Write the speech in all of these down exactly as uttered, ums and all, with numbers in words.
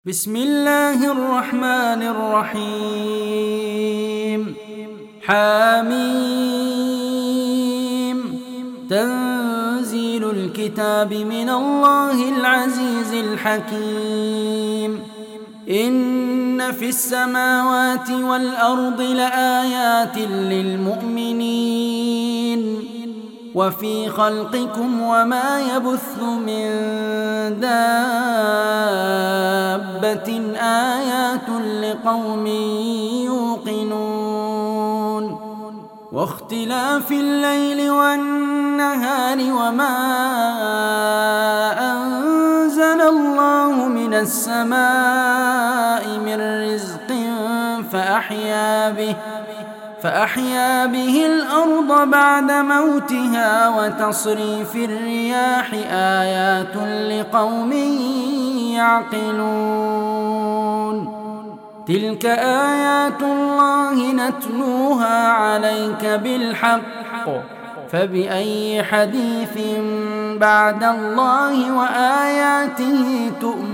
بسم الله الرحمن الرحيم. حاميم. تنزيل الكتاب من الله العزيز الحكيم. إن في السماوات والأرض لآيات للمؤمنين وفي خلقكم وما يبث من دابة آيات لقوم يوقنون واختلاف الليل والنهار وما أنزل الله من السماء من رزق فأحيا به فأحيا به الأرض بعد موتها وتصريف الرياح آيات لقوم يعقلون. تلك آيات الله نتلوها عليك بالحق فبأي حديث بعد الله وآياته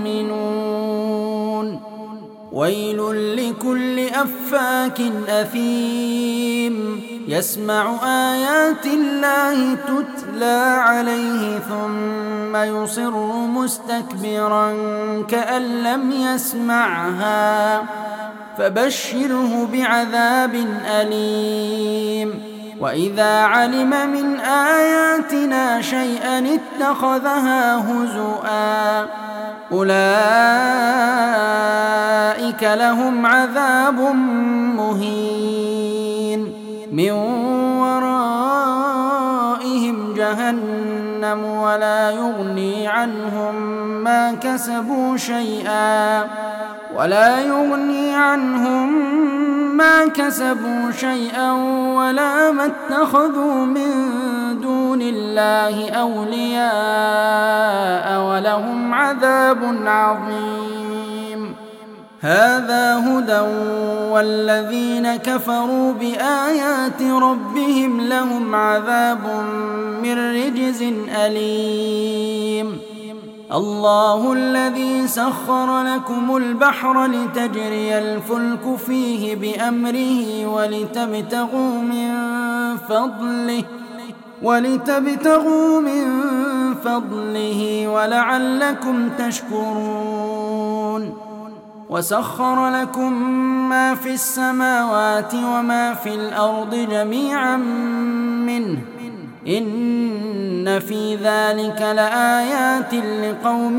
تؤمنون. ويل لكل أفاك أثيم يسمع آيات الله تتلى عليه ثم يصر مستكبرا كأن لم يسمعها فبشره بعذاب أليم. وإذا علم من آياتنا شيئا اتخذها هزؤا أولئك لهم عذاب مهين من ورائهم جهنم ولا يغني عنهم ما كسبوا شيئا ولا يغني عنهم ما كسبوا شيئا ولا ما اتخذوا من دون الله أولياء ولهم عذاب عظيم. هذا هدى والذين كفروا بآيات ربهم لهم عذاب من رجز أليم. الله الذي سخر لكم البحر لتجري الفلك فيه بأمره ولتبتغوا من فضله ولتبتغوا من فضله ولعلكم تشكرون. وسخر لكم ما في السماوات وما في الأرض جميعا منه إن في ذلك لآيات لقوم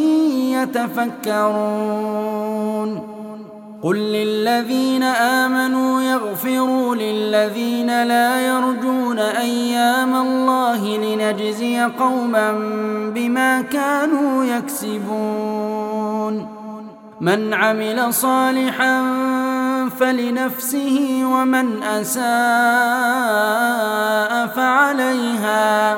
يتفكرون. قل للذين آمنوا يغفروا للذين لا يرجون أيام الله لنجزي قوما بما كانوا يكسبون. من عمل صالحا فلنفسه ومن أساء فعليها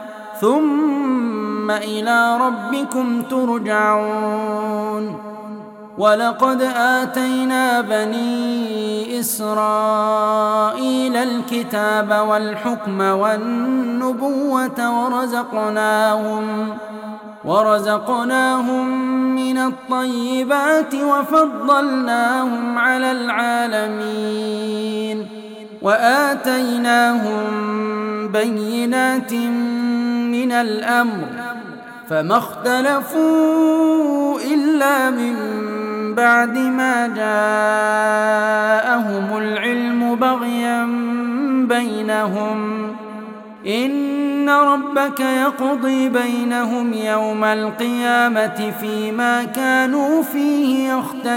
ثم إلى ربكم ترجعون. ولقد آتينا بني إسرائيل الكتاب والحكم والنبوة ورزقناهم ورزقناهم من الطيبات وفضلناهم على العالمين وآتيناهم بينات من الأمر فما اختلفوا إلا من بعد ما جاءهم العلم بغيا بينهم إن ربك يقضي بينهم يوم القيامة فيما كانوا فيه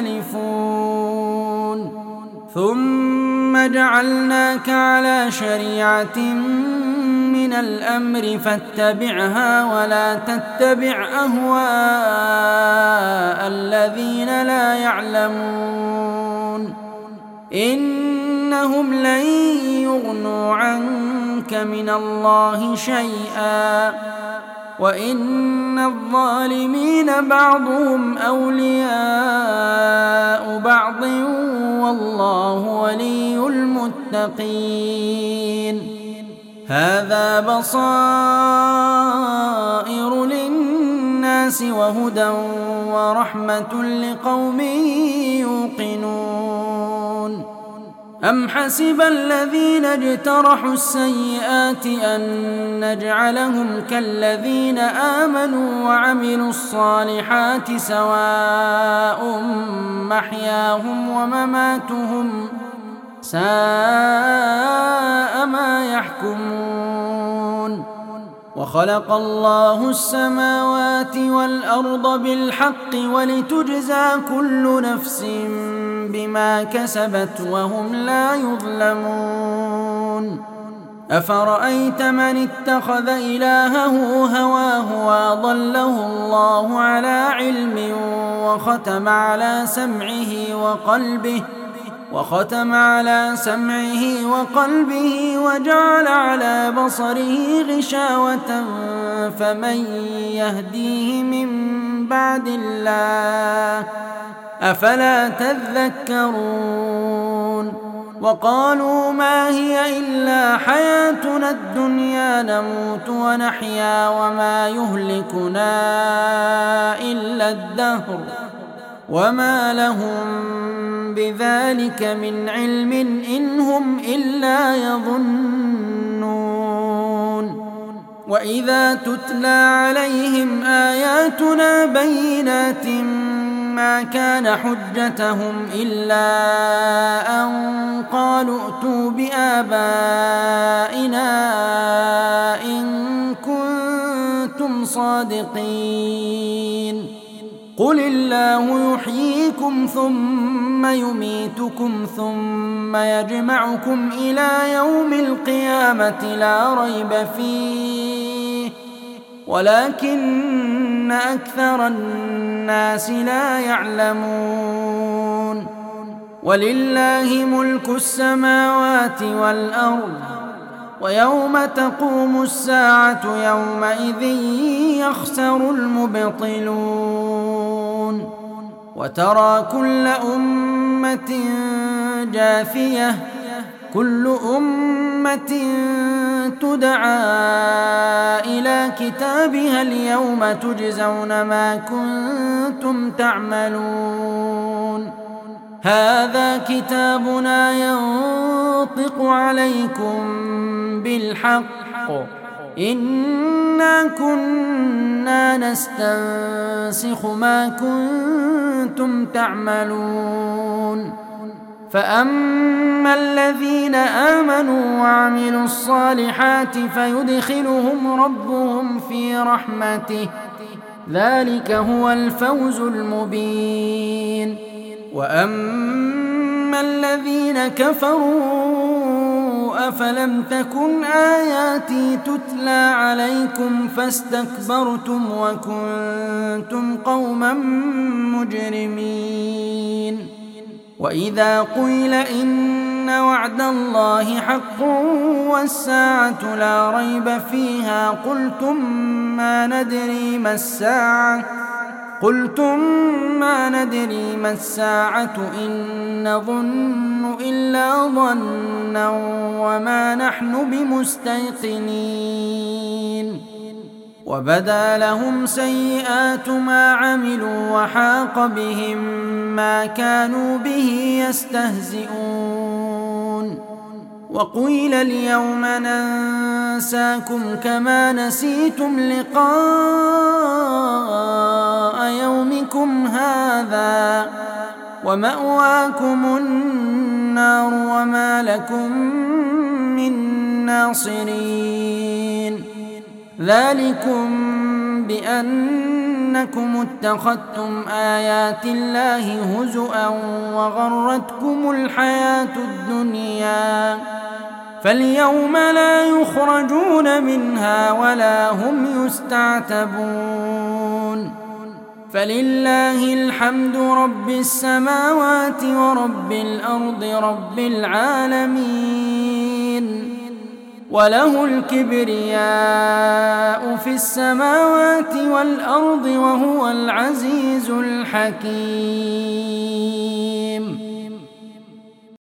يختلفون. ثم جعلناك على شريعة من الأمر فاتبعها ولا تتبع أهواء الذين لا يعلمون إنهم لن يغنوا عنك من الله شيئا وإن الظالمين بعضهم أولياء بعض والله ولي المتقين. هذا بصائر للناس وهدى ورحمة لقوم يوقنون أم حسب الذين اجترحوا السيئات أن نجعلهم كالذين آمنوا وعملوا الصالحات سواء محياهم ومماتهم ساء ما يحكمون وخلق الله السماوات والأرض بالحق ولتجزى كل نفس بما كسبت وهم لا يظلمون أفرأيت من اتخذ إلهه هواه وأضله الله على علم وختم على سمعه وقلبه وختم على سمعه وقلبه وجعل على بصره غشاوة فمن يهديه من بعد الله أفلا تذكرون وقالوا ما هي إلا حياتنا الدنيا نموت ونحيا وما يهلكنا إلا الدهر وما لهم بذلك من علم إن هم إلا يظنون وإذا تتلى عليهم آياتنا بينات ما كان حجتهم إلا أن قالوا ائتوا بآبائنا إن كنتم صادقين قل الله يحييكم ثم يميتكم ثم يجمعكم إلى يوم القيامة لا ريب فيه ولكن أكثر الناس لا يعلمون ولله ملك السماوات والأرض ويوم تقوم الساعة يومئذ يخسر المبطلون وترى كل أمة جاثية كل أمة تدعى إلى كتابها اليوم تجزون ما كنتم تعملون هذا كتابنا ينطق عليكم بالحق إنا كنا نستنسخ ما كنتم تعملون فأما الذين آمنوا وعملوا الصالحات فيدخلهم ربهم في رحمته ذلك هو الفوز المبين وأما الذين كفروا أفلم تكن آياتي تتلى عليكم فاستكبرتم وكنتم قوما مجرمين وإذا قيل إن وعد الله حق والساعة لا ريب فيها قلتم ما ندري ما الساعة قلتم ما ندري ما الساعة إن نظن إلا ظنا وما نحن بمستيقنين وبدا لهم سيئات ما عملوا وحاق بهم ما كانوا به يستهزئون وقيل اليوم ننساكم كما نسيتم لقاء يومكم هذا ومأواكم النار وما لكم من ناصرين ذلكم بأنكم اتخذتم آيات الله هزؤا وغرتكم الحياة الدنيا فاليوم لا يخرجون منها ولا هم يستعتبون فلله الحمد رب السماوات ورب الأرض رب العالمين وله الكبرياء في السماوات والأرض وهو العزيز الحكيم.